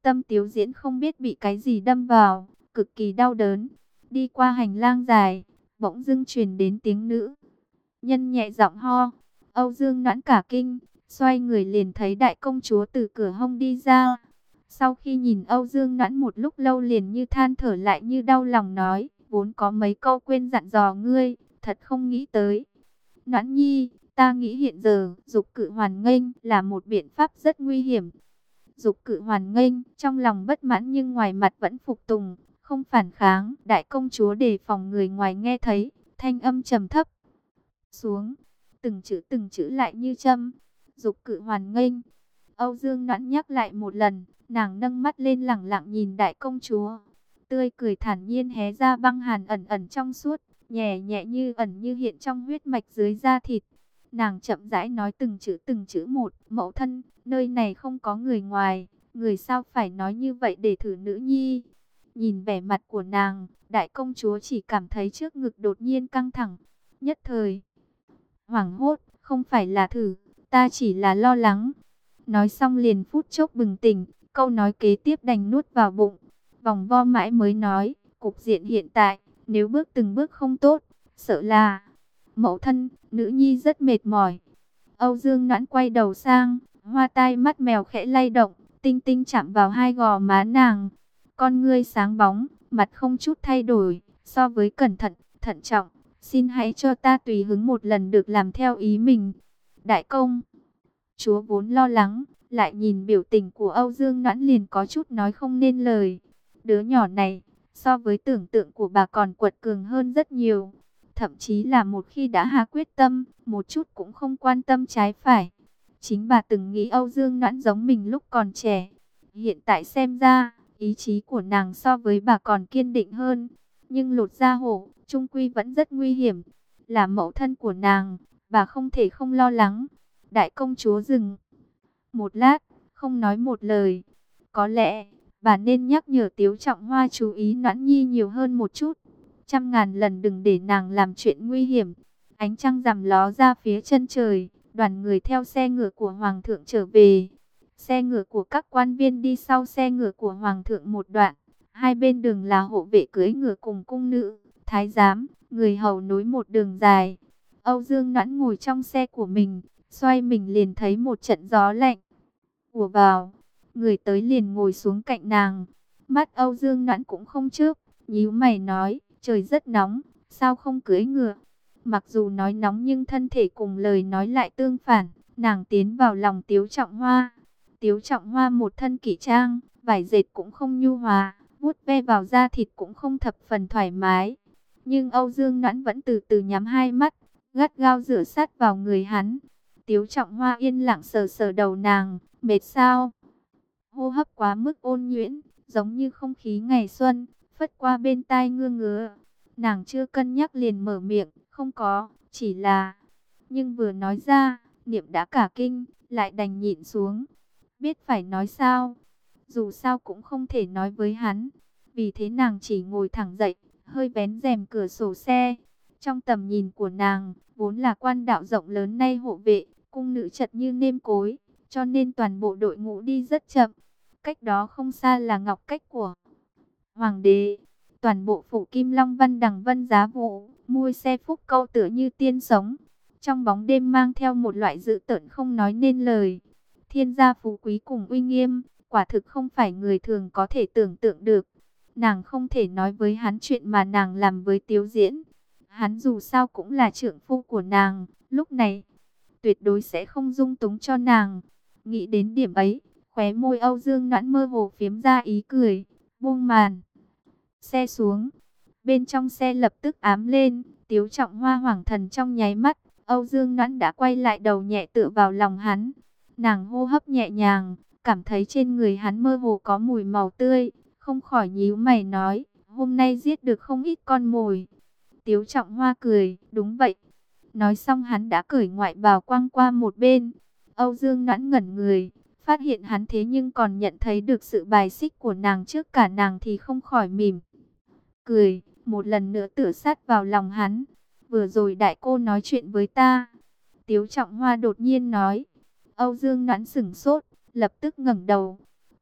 tâm Tiếu Diễn không biết bị cái gì đâm vào, cực kỳ đau đớn. Đi qua hành lang dài, bỗng dưng truyền đến tiếng nữ nhân nhẹ giọng ho. Âu Dương Noãn cả kinh, xoay người liền thấy đại công chúa từ cửa hông đi ra. Sau khi nhìn Âu Dương Noãn một lúc lâu liền như than thở lại như đau lòng nói, vốn có mấy câu quên dặn dò ngươi, thật không nghĩ tới. Noãn nhi, ta nghĩ hiện giờ dục cự hoàn nghênh là một biện pháp rất nguy hiểm. Dục cự hoàn nghênh, trong lòng bất mãn nhưng ngoài mặt vẫn phục tùng, không phản kháng. Đại công chúa đề phòng người ngoài nghe thấy, thanh âm trầm thấp xuống, từng chữ từng chữ lại như châm. Dục cự hoàn nghênh. Âu Dương Noãn nhắc lại một lần, nàng nâng mắt lên lẳng lặng nhìn đại công chúa. Tươi cười thản nhiên hé ra băng hàn ẩn ẩn trong suốt, nhẹ nhẹ như ẩn như hiện trong huyết mạch dưới da thịt. Nàng chậm rãi nói từng chữ từng chữ một, mẫu thân, nơi này không có người ngoài, người sao phải nói như vậy để thử nữ nhi. Nhìn vẻ mặt của nàng, đại công chúa chỉ cảm thấy trước ngực đột nhiên căng thẳng, nhất thời hoảng hốt, không phải là thử, ta chỉ là lo lắng. Nói xong liền phút chốc bừng tỉnh, câu nói kế tiếp đành nuốt vào bụng, vòng vo mãi mới nói, cục diện hiện tại, nếu bước từng bước không tốt, sợ là mẫu thân, nữ nhi rất mệt mỏi. Âu Dương Noãn quay đầu sang, hoa tai mắt mèo khẽ lay động, tinh tinh chạm vào hai gò má nàng. Con ngươi sáng bóng, mặt không chút thay đổi, so với cẩn thận, thận trọng. Xin hãy cho ta tùy hứng một lần được làm theo ý mình. Đại công chúa vốn lo lắng, lại nhìn biểu tình của Âu Dương Noãn liền có chút nói không nên lời. Đứa nhỏ này, so với tưởng tượng của bà còn quật cường hơn rất nhiều. Thậm chí là một khi đã hạ quyết tâm, một chút cũng không quan tâm trái phải. Chính bà từng nghĩ Âu Dương Noãn giống mình lúc còn trẻ. Hiện tại xem ra, ý chí của nàng so với bà còn kiên định hơn. Nhưng lột da hổ, chung quy vẫn rất nguy hiểm. Là mẫu thân của nàng, bà không thể không lo lắng. Đại công chúa dừng một lát, không nói một lời. Có lẽ, bà nên nhắc nhở Tiếu Trọng Hoa chú ý Noãn nhi nhiều hơn một chút. Trăm ngàn lần đừng để nàng làm chuyện nguy hiểm. Ánh trăng rằm ló ra phía chân trời, đoàn người theo xe ngựa của Hoàng thượng trở về. Xe ngựa của các quan viên đi sau xe ngựa của Hoàng thượng một đoạn. Hai bên đường là hộ vệ cưỡi ngựa cùng cung nữ, thái giám, người hầu nối một đường dài. Âu Dương Noãn ngồi trong xe của mình, xoay mình liền thấy một trận gió lạnh ùa vào. Người tới liền ngồi xuống cạnh nàng. Mắt Âu Dương Noãn cũng không chớp, nhíu mày nói, trời rất nóng, sao không cưỡi ngựa? Mặc dù nói nóng nhưng thân thể cùng lời nói lại tương phản. Nàng tiến vào lòng Tiếu Trọng Hoa. Tiếu Trọng Hoa một thân kỷ trang, vải dệt cũng không nhu hòa, vuốt ve vào da thịt cũng không thập phần thoải mái. Nhưng Âu Dương Noãn vẫn từ từ nhắm hai mắt, gắt gao dựa sát vào người hắn. Tiếu Trọng Hoa yên lặng sờ sờ đầu nàng, mệt sao? Hô hấp quá mức ôn nhuyễn, giống như không khí ngày xuân, phất qua bên tai ngưa ngứa. Nàng chưa cân nhắc liền mở miệng, không có, chỉ là... Nhưng vừa nói ra, Niệm đã cả kinh, lại đành nhịn xuống. Biết phải nói sao? Dù sao cũng không thể nói với hắn. Vì thế nàng chỉ ngồi thẳng dậy, hơi vén rèm cửa sổ xe. Trong tầm nhìn của nàng, vốn là quan đạo rộng lớn nay hộ vệ, cung nữ chật như nêm cối, cho nên toàn bộ đội ngũ đi rất chậm. Cách đó không xa là ngọc cách của Hoàng đế. Toàn bộ phủ kim long văn đằng vân giá vụ, mui xe phúc câu tựa như tiên sống. Trong bóng đêm mang theo một loại dữ tợn không nói nên lời. Thiên gia phú quý cùng uy nghiêm, quả thực không phải người thường có thể tưởng tượng được. Nàng không thể nói với hắn chuyện mà nàng làm với Tiếu Diễn. Hắn dù sao cũng là trượng phu của nàng, lúc này tuyệt đối sẽ không dung túng cho nàng. Nghĩ đến điểm ấy, khóe môi Âu Dương Noãn mơ hồ phiếm ra ý cười, buông màn xe xuống. Bên trong xe lập tức ám lên, Tiếu Trọng Hoa hoảng thần trong nháy mắt. Âu Dương Noãn đã quay lại đầu nhẹ tựa vào lòng hắn. Nàng hô hấp nhẹ nhàng, cảm thấy trên người hắn mơ hồ có mùi màu tươi, không khỏi nhíu mày nói, hôm nay giết được không ít con mồi. Tiếu Trọng Hoa cười, đúng vậy. Nói xong hắn đã cởi ngoại bào quăng qua một bên. Âu Dương Noãn ngẩn người, phát hiện hắn thế nhưng còn nhận thấy được sự bài xích của nàng trước cả nàng thì không khỏi mỉm cười, một lần nữa tựa sát vào lòng hắn. Vừa rồi đại cô nói chuyện với ta. Tiếu Trọng Hoa đột nhiên nói. Âu Dương Noãn sửng sốt, lập tức ngẩng đầu.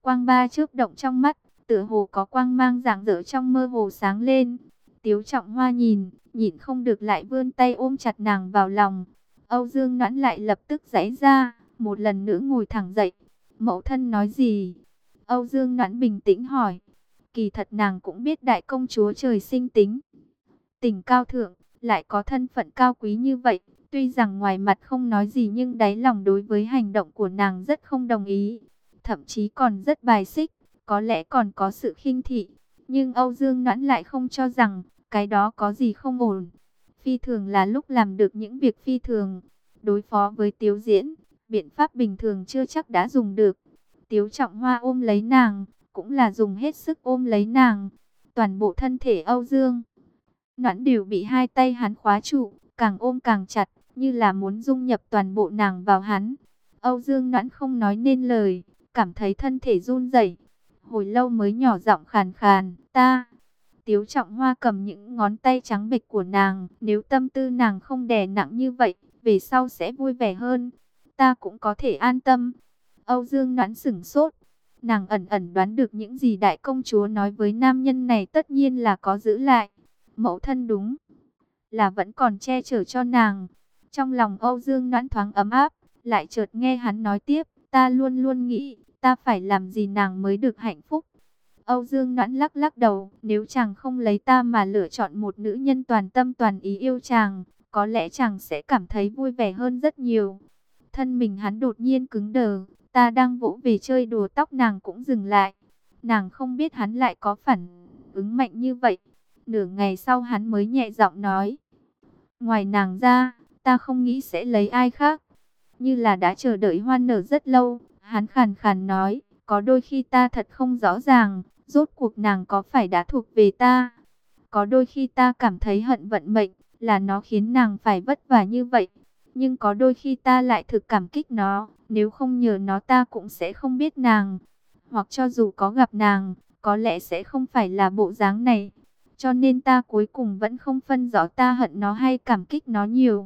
quang ba chớp động trong mắt, tựa hồ có quang mang rạng rỡ trong mơ hồ sáng lên. Tiếu Trọng Hoa nhìn, nhịn không được lại vươn tay ôm chặt nàng vào lòng. Âu Dương Noãn lại lập tức giãy ra, một lần nữa ngồi thẳng dậy. Mẫu thân nói gì? Âu Dương Noãn bình tĩnh hỏi. Kỳ thật nàng cũng biết đại công chúa trời sinh tính tình cao thượng, lại có thân phận cao quý như vậy. Tuy rằng ngoài mặt không nói gì nhưng đáy lòng đối với hành động của nàng rất không đồng ý. Thậm chí còn rất bài xích, có lẽ còn có sự khinh thị. Nhưng Âu Dương Noãn lại không cho rằng cái đó có gì không ổn. Phi thường là lúc làm được những việc phi thường. Đối phó với Tiếu Diễn, biện pháp bình thường chưa chắc đã dùng được. Tiếu Trọng Hoa ôm lấy nàng, cũng là dùng hết sức ôm lấy nàng. Toàn bộ thân thể Âu Dương Noãn đều bị hai tay hắn khóa trụ, càng ôm càng chặt, như là muốn dung nhập toàn bộ nàng vào hắn. Âu Dương Noãn không nói nên lời, cảm thấy thân thể run rẩy, hồi lâu mới nhỏ giọng khàn khàn, ta. Tiếu Trọng Hoa cầm những ngón tay trắng bệch của nàng, nếu tâm tư nàng không đè nặng như vậy, về sau sẽ vui vẻ hơn, ta cũng có thể an tâm. Âu Dương Noãn sửng sốt, nàng ẩn ẩn đoán được những gì đại công chúa nói với nam nhân này tất nhiên là có giữ lại. Mẫu thân đúng là vẫn còn che chở cho nàng. Trong lòng Âu Dương Noãn thoáng ấm áp, lại chợt nghe hắn nói tiếp, ta luôn luôn nghĩ, ta phải làm gì nàng mới được hạnh phúc. Âu Dương Noãn lắc lắc đầu, nếu chàng không lấy ta mà lựa chọn một nữ nhân toàn tâm toàn ý yêu chàng, có lẽ chàng sẽ cảm thấy vui vẻ hơn rất nhiều. Thân mình hắn đột nhiên cứng đờ, ta đang vỗ về chơi đùa tóc nàng cũng dừng lại. Nàng không biết hắn lại có phản ứng mạnh như vậy. Nửa ngày sau hắn mới nhẹ giọng nói, ngoài nàng ra, ta không nghĩ sẽ lấy ai khác. Như là đã chờ đợi hoa nở rất lâu, hắn khàn khàn nói, có đôi khi ta thật không rõ ràng, rốt cuộc nàng có phải đã thuộc về ta. Có đôi khi ta cảm thấy hận vận mệnh, là nó khiến nàng phải vất vả như vậy. Nhưng có đôi khi ta lại thực cảm kích nó, nếu không nhờ nó ta cũng sẽ không biết nàng. Hoặc cho dù có gặp nàng, có lẽ sẽ không phải là bộ dáng này. Cho nên ta cuối cùng vẫn không phân rõ ta hận nó hay cảm kích nó nhiều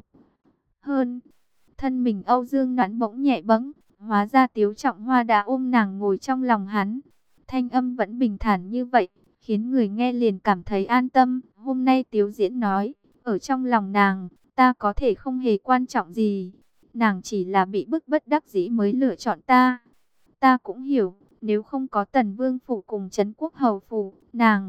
hơn. Thân mình Âu Dương Noãn bỗng nhẹ bẫng, hóa ra Tiếu Trọng Hoa đã ôm nàng ngồi trong lòng hắn. Thanh âm vẫn bình thản như vậy, khiến người nghe liền cảm thấy an tâm. Hôm nay Tiếu Diễn nói, ở trong lòng nàng, ta có thể không hề quan trọng gì. Nàng chỉ là bị bức bất đắc dĩ mới lựa chọn ta. Ta cũng hiểu, nếu không có Tần Vương Phủ cùng Trấn Quốc Hầu Phủ, nàng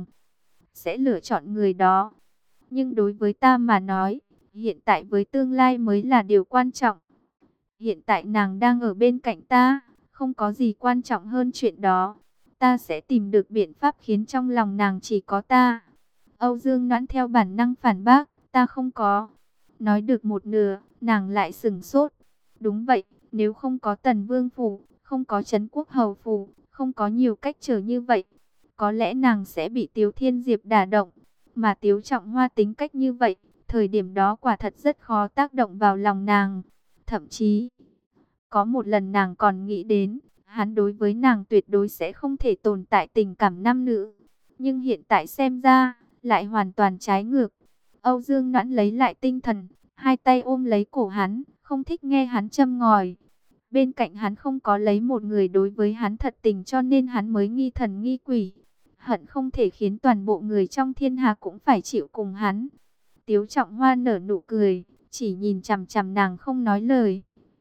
sẽ lựa chọn người đó. Nhưng đối với ta mà nói, hiện tại với tương lai mới là điều quan trọng. Hiện tại nàng đang ở bên cạnh ta, không có gì quan trọng hơn chuyện đó. Ta sẽ tìm được biện pháp khiến trong lòng nàng chỉ có ta. Âu Dương Noãn theo bản năng phản bác, ta không có. Nói được một nửa, nàng lại sửng sốt. Đúng vậy, nếu không có Tần Vương Phủ, không có Trấn Quốc Hầu Phủ, không có nhiều cách trở như vậy, có lẽ nàng sẽ bị Tiếu Thiên Diệp đả động. Mà Tiếu Trọng Hoa tính cách như vậy, thời điểm đó quả thật rất khó tác động vào lòng nàng. Thậm chí, có một lần nàng còn nghĩ đến, hắn đối với nàng tuyệt đối sẽ không thể tồn tại tình cảm nam nữ. Nhưng hiện tại xem ra, lại hoàn toàn trái ngược. Âu Dương Noãn lấy lại tinh thần, hai tay ôm lấy cổ hắn, không thích nghe hắn châm ngòi. Bên cạnh hắn không có lấy một người đối với hắn thật tình, cho nên hắn mới nghi thần nghi quỷ. Hận không thể khiến toàn bộ người trong thiên hạ cũng phải chịu cùng hắn. Tiếu Trọng Hoa nở nụ cười, chỉ nhìn chằm chằm nàng không nói lời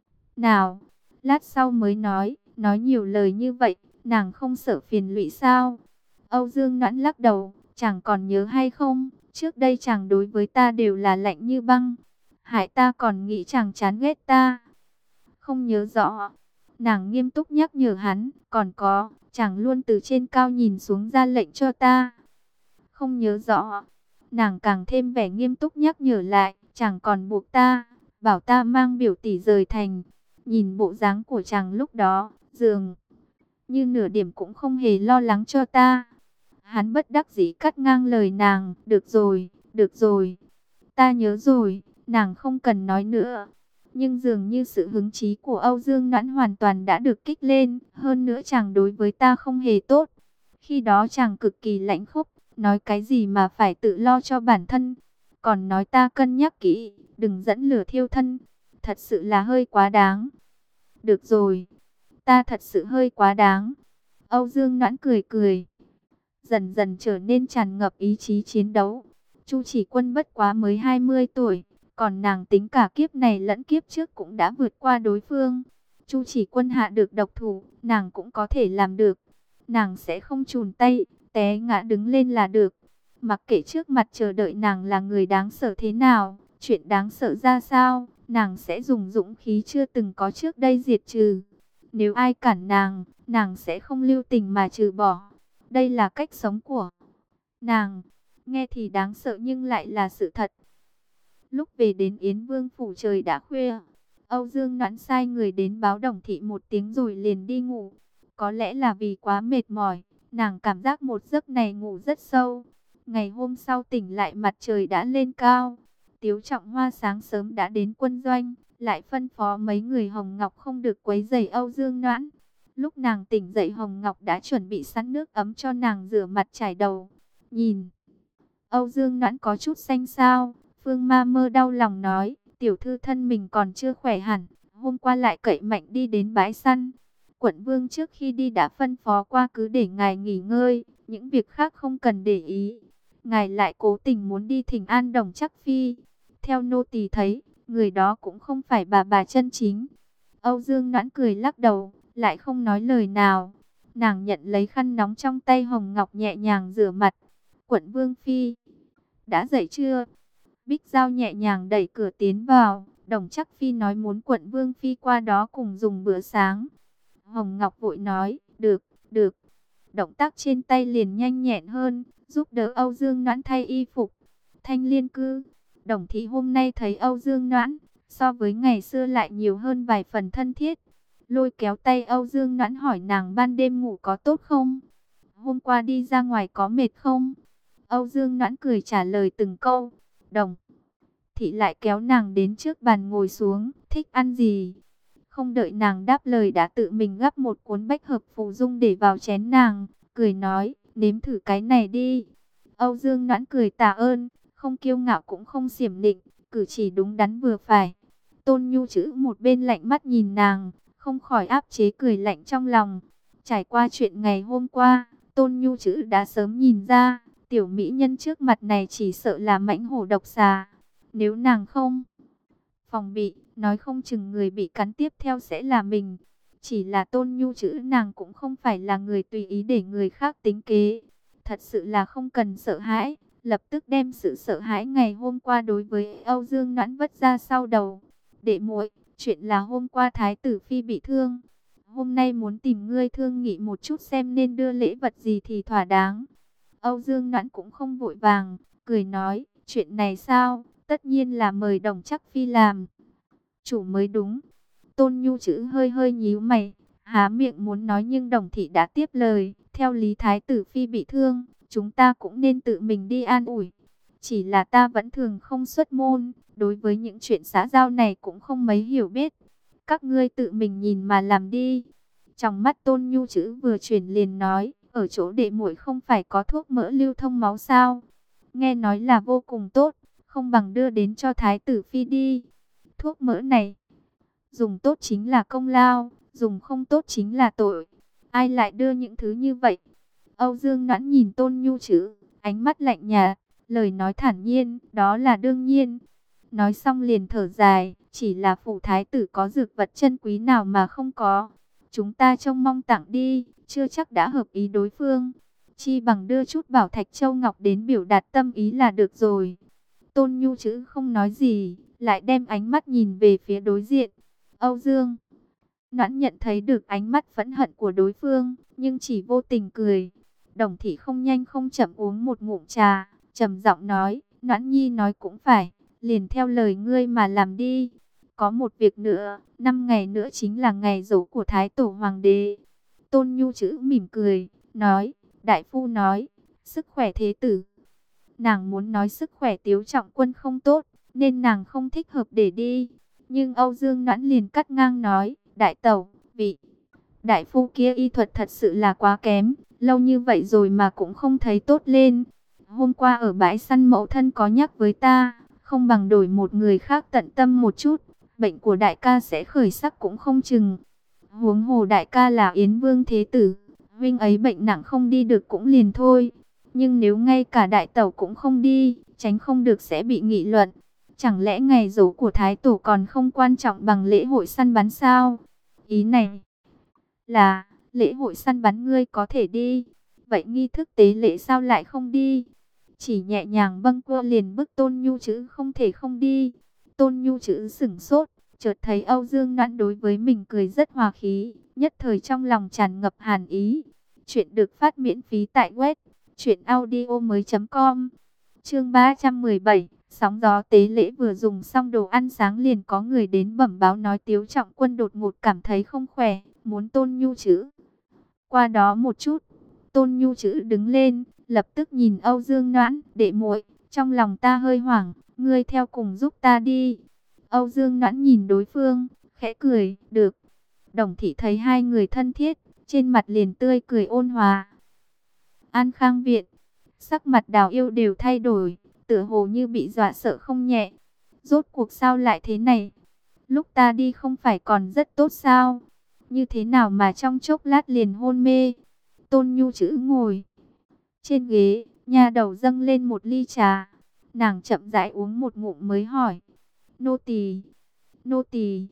nào. Lát sau mới nói, nói nhiều lời như vậy, nàng không sợ phiền lụy sao? Âu Dương Noãn lắc đầu, chàng còn nhớ hay không? Trước đây chàng đối với ta đều là lạnh như băng, hại ta còn nghĩ chàng chán ghét ta. Không nhớ rõ. Nàng nghiêm túc nhắc nhở hắn, còn có, chàng luôn từ trên cao nhìn xuống ra lệnh cho ta. Không nhớ rõ. Nàng càng thêm vẻ nghiêm túc nhắc nhở lại, chàng còn buộc ta, bảo ta mang biểu tỷ rời thành. Nhìn bộ dáng của chàng lúc đó, dường như nửa điểm cũng không hề lo lắng cho ta. Hắn bất đắc dĩ cắt ngang lời nàng, được rồi, được rồi, ta nhớ rồi, nàng không cần nói nữa. Nhưng dường như sự hứng chí của Âu Dương Noãn hoàn toàn đã được kích lên, hơn nữa chàng đối với ta không hề tốt. Khi đó chàng cực kỳ lãnh khốc, nói cái gì mà phải tự lo cho bản thân, còn nói ta cân nhắc kỹ, đừng dẫn lửa thiêu thân, thật sự là hơi quá đáng. Được rồi, ta thật sự hơi quá đáng. Âu Dương Noãn cười cười, dần dần trở nên tràn ngập ý chí chiến đấu. Chu Chỉ Quân bất quá mới hai mươi tuổi, còn nàng tính cả kiếp này lẫn kiếp trước cũng đã vượt qua đối phương. Chu Chỉ Quân hạ được độc thủ, nàng cũng có thể làm được. Nàng sẽ không chùn tay, té ngã đứng lên là được. Mặc kệ trước mặt chờ đợi nàng là người đáng sợ thế nào, chuyện đáng sợ ra sao, nàng sẽ dùng dũng khí chưa từng có trước đây diệt trừ. Nếu ai cản nàng, nàng sẽ không lưu tình mà trừ bỏ. Đây là cách sống của nàng. Nghe thì đáng sợ nhưng lại là sự thật. Lúc về đến Yến Vương phủ trời đã khuya. Âu Dương Noãn sai người đến báo Đồng Thị một tiếng rồi liền đi ngủ. Có lẽ là vì quá mệt mỏi, nàng cảm giác một giấc này ngủ rất sâu. Ngày hôm sau tỉnh lại mặt trời đã lên cao. Tiếu Trọng Hoa sáng sớm đã đến quân doanh, lại phân phó mấy người Hồng Ngọc không được quấy rầy Âu Dương Noãn. Lúc nàng tỉnh dậy Hồng Ngọc đã chuẩn bị sẵn nước ấm cho nàng rửa mặt chải đầu. Nhìn Âu Dương Noãn có chút xanh xao, Phương Ma Mơ đau lòng nói, tiểu thư thân mình còn chưa khỏe hẳn, hôm qua lại cậy mạnh đi đến bãi săn. Quận Vương trước khi đi đã phân phó qua cứ để ngài nghỉ ngơi, những việc khác không cần để ý. Ngài lại cố tình muốn đi thỉnh an Đồng Trắc Phi. Theo nô tỳ thấy, người đó cũng không phải bà bà chân chính. Âu Dương Noãn cười lắc đầu, lại không nói lời nào. Nàng nhận lấy khăn nóng trong tay Hồng Ngọc nhẹ nhàng rửa mặt. Quận Vương Phi, đã dậy chưa? Bích Giao nhẹ nhàng đẩy cửa tiến vào. Đồng Trắc Phi nói muốn Quận Vương Phi qua đó cùng dùng bữa sáng. Hồng Ngọc vội nói, được, được. Động tác trên tay liền nhanh nhẹn hơn, giúp đỡ Âu Dương Noãn thay y phục. Thanh Liên Cư, Đồng Thị hôm nay thấy Âu Dương Noãn, so với ngày xưa lại nhiều hơn vài phần thân thiết. Lôi kéo tay Âu Dương Noãn hỏi nàng ban đêm ngủ có tốt không? Hôm qua đi ra ngoài có mệt không? Âu Dương Noãn cười trả lời từng câu. Đồng Thị lại kéo nàng đến trước bàn ngồi xuống, thích ăn gì? Không đợi nàng đáp lời đã tự mình gắp một cuốn bách hợp phù dung để vào chén nàng, cười nói, nếm thử cái này đi. Âu Dương Noãn cười tạ ơn, không kiêu ngạo cũng không xiểm nịnh, cử chỉ đúng đắn vừa phải. Tôn Nhu Chữ một bên lạnh mắt nhìn nàng, không khỏi áp chế cười lạnh trong lòng. Trải qua chuyện ngày hôm qua, Tôn Nhu Chữ đã sớm nhìn ra, tiểu mỹ nhân trước mặt này chỉ sợ là mãnh hổ độc xà. Nếu nàng không phòng bị, nói không chừng người bị cắn tiếp theo sẽ là mình. Chỉ là Tôn Nhu Chữ nàng cũng không phải là người tùy ý để người khác tính kế. Thật sự là không cần sợ hãi, lập tức đem sự sợ hãi ngày hôm qua đối với Âu Dương Noãn vất ra sau đầu. Đệ muội, chuyện là hôm qua Thái tử Phi bị thương. Hôm nay muốn tìm ngươi thương nghị một chút xem nên đưa lễ vật gì thì thỏa đáng. Âu Dương Noãn cũng không vội vàng, cười nói, chuyện này sao, tất nhiên là mời Đồng Trắc Phi làm chủ mới đúng. Tôn Nhu Chữ hơi hơi nhíu mày, há miệng muốn nói nhưng Đồng Thị đã tiếp lời, theo lý Thái tử Phi bị thương, chúng ta cũng nên tự mình đi an ủi. Chỉ là ta vẫn thường không xuất môn, đối với những chuyện xã giao này cũng không mấy hiểu biết. Các ngươi tự mình nhìn mà làm đi. Trong mắt Tôn Nhu Chữ vừa chuyển liền nói, ở chỗ đệ muội không phải có thuốc mỡ lưu thông máu sao? Nghe nói là vô cùng tốt, không bằng đưa đến cho Thái tử Phi đi. Thuốc mỡ này, dùng tốt chính là công lao, dùng không tốt chính là tội. Ai lại đưa những thứ như vậy? Âu Dương Noãn nhìn Tôn Nhu Chữ, ánh mắt lạnh nhạt, lời nói thản nhiên, đó là đương nhiên. Nói xong liền thở dài, chỉ là phủ thái tử có dược vật chân quý nào mà không có. Chúng ta trông mong tặng đi, chưa chắc đã hợp ý đối phương. Chi bằng đưa chút bảo thạch châu ngọc đến biểu đạt tâm ý là được rồi. Tôn Nhu Chữ không nói gì, lại đem ánh mắt nhìn về phía đối diện. Âu Dương Noãn nhận thấy được ánh mắt phẫn hận của đối phương, nhưng chỉ vô tình cười. Đồng Thị không nhanh không chậm uống một ngụm trà, trầm giọng nói, Noãn Nhi nói cũng phải, liền theo lời ngươi mà làm đi. Có một việc nữa, năm ngày nữa chính là ngày giỗ của Thái Tổ Hoàng đế. Tôn Nhu Chữ mỉm cười, nói, đại phu nói, sức khỏe thế tử. Nàng muốn nói sức khỏe Tiếu Trọng Quân không tốt, nên nàng không thích hợp để đi. Nhưng Âu Dương Noãn liền cắt ngang nói, đại tẩu, vị đại phu kia y thuật thật sự là quá kém, lâu như vậy rồi mà cũng không thấy tốt lên. Hôm qua ở bãi săn mẫu thân có nhắc với ta, không bằng đổi một người khác tận tâm một chút, bệnh của đại ca sẽ khởi sắc cũng không chừng. Huống hồ đại ca là Yến Vương Thế Tử, huynh ấy bệnh nặng không đi được cũng liền thôi. Nhưng nếu ngay cả đại tẩu cũng không đi, tránh không được sẽ bị nghị luận. Chẳng lẽ ngày giỗ của Thái Tổ còn không quan trọng bằng lễ hội săn bắn sao? Ý này là, lễ hội săn bắn ngươi có thể đi, vậy nghi thức tế lễ sao lại không đi? Chỉ nhẹ nhàng bâng quơ liền bức Tôn Nhu chữ không thể không đi. Tôn Nhu chữ sửng sốt, chợt thấy Âu Dương Noãn đối với mình cười rất hòa khí, nhất thời trong lòng tràn ngập hàn ý. Chuyện được phát miễn phí tại web truyện audio mới.com. Chương ba trăm mười bảy, sóng gió tế lễ. Vừa dùng xong đồ ăn sáng liền có người đến bẩm báo nói Tiếu Trọng Quân đột ngột cảm thấy không khỏe, muốn Tôn Nhu chữ qua đó một chút. Tôn Nhu chữ đứng lên, lập tức nhìn Âu Dương Noãn, đệ muội, trong lòng ta hơi hoảng, ngươi theo cùng giúp ta đi. Âu Dương Noãn nhìn đối phương, khẽ cười, được. Đồng thị thấy hai người thân thiết, trên mặt liền tươi cười ôn hòa. An Khang viện, sắc mặt Đào Yêu đều thay đổi, tựa hồ như bị dọa sợ không nhẹ. Rốt cuộc sao lại thế này? Lúc ta đi không phải còn rất tốt sao? Như thế nào mà trong chốc lát liền hôn mê? Tôn Nhu chữ ngồi trên ghế, nha đầu dâng lên một ly trà. Nàng chậm rãi uống một ngụm mới hỏi. Nô tỳ, nô tỳ.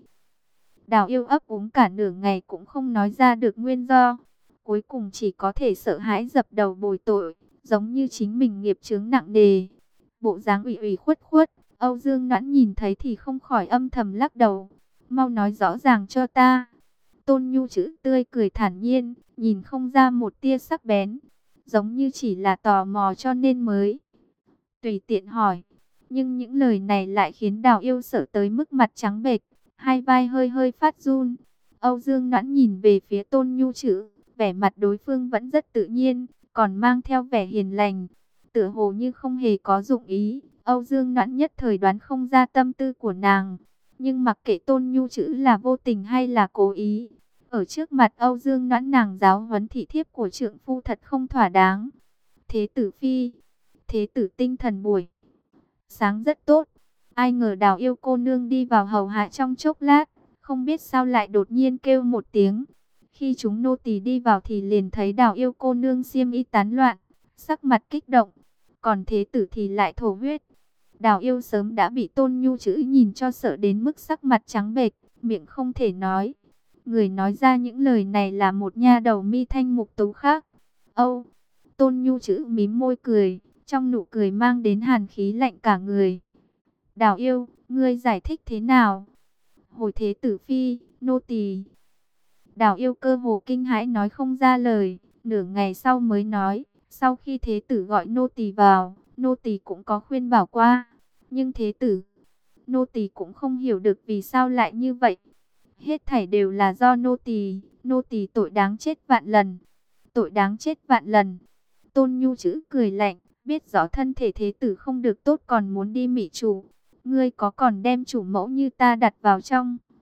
Đào Yêu ấp úng cả nửa ngày cũng không nói ra được nguyên do. Cuối cùng chỉ có thể sợ hãi dập đầu bồi tội, giống như chính mình nghiệp chướng nặng nề. Bộ dáng ủy ủy khuất khuất, Âu Dương Noãn nhìn thấy thì không khỏi âm thầm lắc đầu. Mau nói rõ ràng cho ta. Tôn Nhu chữ tươi cười thản nhiên, nhìn không ra một tia sắc bén, giống như chỉ là tò mò cho nên mới tùy tiện hỏi. Nhưng những lời này lại khiến Đào Yêu sợ tới mức mặt trắng bệch, hai vai hơi hơi phát run. Âu Dương Noãn nhìn về phía Tôn Nhu chữ, vẻ mặt đối phương vẫn rất tự nhiên, còn mang theo vẻ hiền lành, tựa hồ như không hề có dụng ý. Âu Dương Noãn nhất thời đoán không ra tâm tư của nàng, nhưng mặc kệ Tôn Nhu chữ là vô tình hay là cố ý, ở trước mặt Âu Dương Noãn nàng giáo huấn thị thiếp của trượng phu thật không thỏa đáng. Thế tử phi, thế tử tinh thần buổi sáng rất tốt. Ai ngờ Đào Yêu cô nương đi vào hầu hạ trong chốc lát, không biết sao lại đột nhiên kêu một tiếng. Khi chúng nô tỳ đi vào thì liền thấy Đào Yêu cô nương xiêm y tán loạn, sắc mặt kích động, còn thế tử thì lại thổ huyết. Đào Yêu sớm đã bị Tôn Nhu chữ nhìn cho sợ đến mức sắc mặt trắng bệch, miệng không thể nói. Người nói ra những lời này là một nha đầu mi thanh mục tú khác. Âu, Tôn Nhu chữ mím môi cười, trong nụ cười mang đến hàn khí lạnh cả người. Đào Yêu, ngươi giải thích thế nào? Hồi thế tử phi, nô tỳ. Đào Yêu cơ hồ kinh hãi nói không ra lời, nửa ngày sau mới nói, sau khi thế tử gọi nô tỳ vào, nô tỳ cũng có khuyên bảo qua, nhưng thế tử, nô tỳ cũng không hiểu được vì sao lại như vậy. Hết thảy đều là do nô tỳ, nô tỳ tội đáng chết vạn lần. Tội đáng chết vạn lần. Tôn Nhu chữ cười lạnh, biết rõ thân thể thế tử không được tốt còn muốn đi mị chủ. Ngươi có còn đem chủ mẫu như ta đặt vào trong